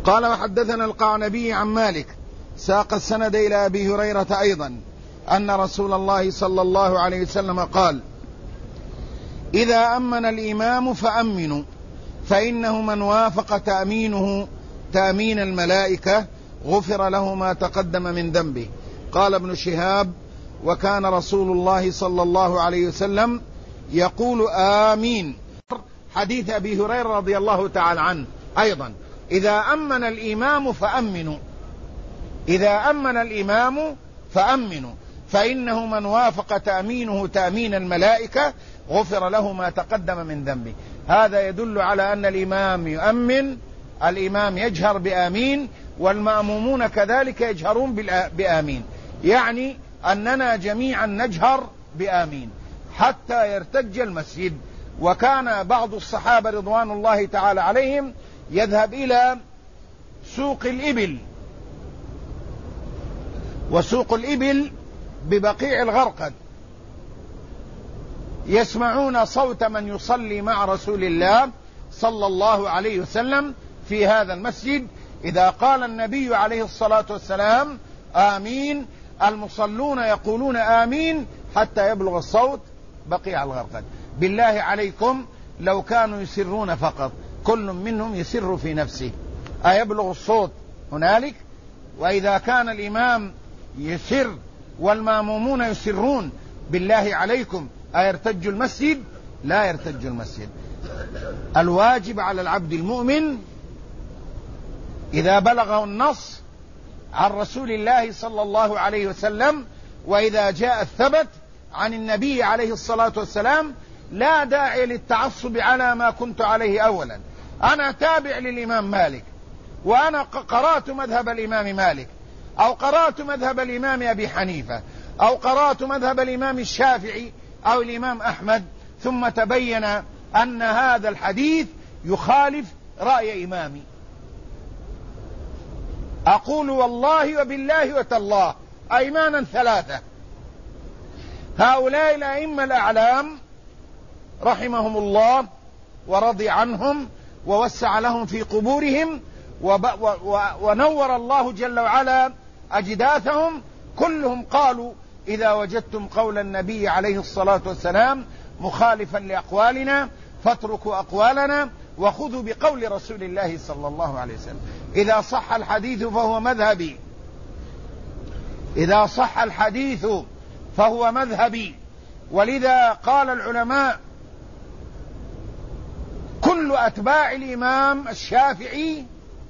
قال وحدثنا القعنبي عن مالك ساق السند إلى أبي هريرة أيضا أن رسول الله صلى الله عليه وسلم قال: إذا أمن الإمام فأمنوا، فإنه من وافق تأمينه تأمين الملائكة غفر له ما تقدم من ذنبه. قال ابن شهاب: وكان رسول الله صلى الله عليه وسلم يقول آمين. حديث أبي هريرة رضي الله تعالى عنه أيضا: إذا أمن الإمام فأمنوا، إذا أمن الإمام فأمنوا، فإنه من وافق تأمينه تأمين الملائكة غفر له ما تقدم من ذنبه. هذا يدل على أن الإمام يؤمن، الإمام يجهر بآمين، والمأمومون كذلك يجهرون بآمين، يعني أننا جميعا نجهر بآمين حتى يرتج المسجد. وكان بعض الصحابة رضوان الله تعالى عليهم يذهب إلى سوق الإبل، وسوق الإبل ببقيع الغرقد، يسمعون صوت من يصلي مع رسول الله صلى الله عليه وسلم في هذا المسجد. إذا قال النبي عليه الصلاة والسلام آمين، المصلون يقولون آمين حتى يبلغ الصوت بقيع الغرقد. بالله عليكم لو كانوا يسرون فقط، كل منهم يسر في نفسه، أيبلغ الصوت هنالك؟ وإذا كان الإمام يسر والمامومون يسرون، بالله عليكم أيرتج المسجد؟ لا يرتج المسجد. الواجب على العبد المؤمن إذا بلغه النص عن رسول الله صلى الله عليه وسلم، وإذا جاء الثبت عن النبي عليه الصلاة والسلام، لا داعي للتعصب على ما كنت عليه أولا. أنا تابع للإمام مالك، وأنا قرأت مذهب الإمام مالك، أو قرأت مذهب الإمام أبي حنيفة، أو قرأت مذهب الإمام الشافعي أو الإمام أحمد، ثم تبين أن هذا الحديث يخالف رأي إمامي. أقول والله وبالله وتالله أيمانا ثلاثة، هؤلاء الأئمة الأعلام رحمهم الله ورضي عنهم ووسع لهم في قبورهم ونور الله جل وعلا أجداثهم، كلهم قالوا: إذا وجدتم قول النبي عليه الصلاة والسلام مخالفا لأقوالنا فاتركوا أقوالنا وخذوا بقول رسول الله صلى الله عليه وسلم. إذا صح الحديث فهو مذهبي، إذا صح الحديث فهو مذهبي. ولذا قال العلماء: كل أتباع الإمام الشافعي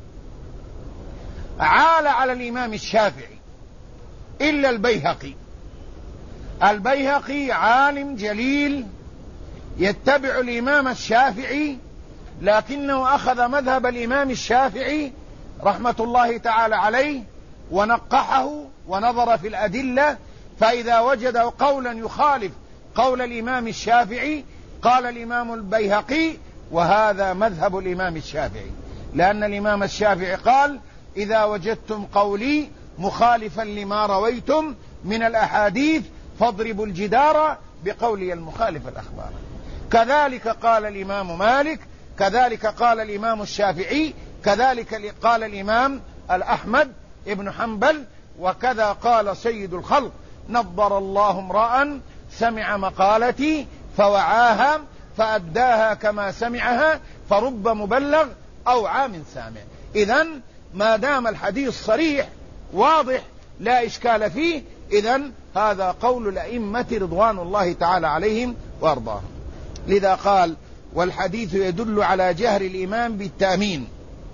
عال على الإمام الشافعي إلا البيهقي. البيهقي عالم جليل يتبع الإمام الشافعي، لكنه أخذ مذهب الإمام الشافعي رحمة الله تعالى عليه ونقحه ونظر في الأدلة، فإذا وجد قولا يخالف قول الإمام الشافعي قال الإمام البيهقي: وهذا مذهب الإمام الشافعي، لأن الإمام الشافعي قال: إذا وجدتم قولي مخالفا لما رويتم من الأحاديث فاضربوا الجدار بقولي المخالف الأخبار. كذلك قال الإمام مالك، كذلك قال الإمام الشافعي، كذلك قال الإمام الأحمد ابن حنبل، وكذا قال سيد الخلق: نضر الله امرأ سمع مقالتي فوعاها فأداها كما سمعها فرب مبلغ أو عام سامع. إذن ما دام الحديث صريح واضح لا إشكال فيه، إذن هذا قول الأئمة رضوان الله تعالى عليهم وأرضاهم. لذا قال: والحديث يدل على جهر الإمام بالتأمين،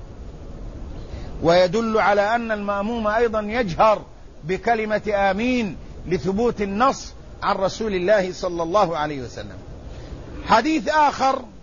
ويدل على أن المأموم أيضا يجهر بكلمة آمين لثبوت النص عن رسول الله صلى الله عليه وسلم. حديث آخر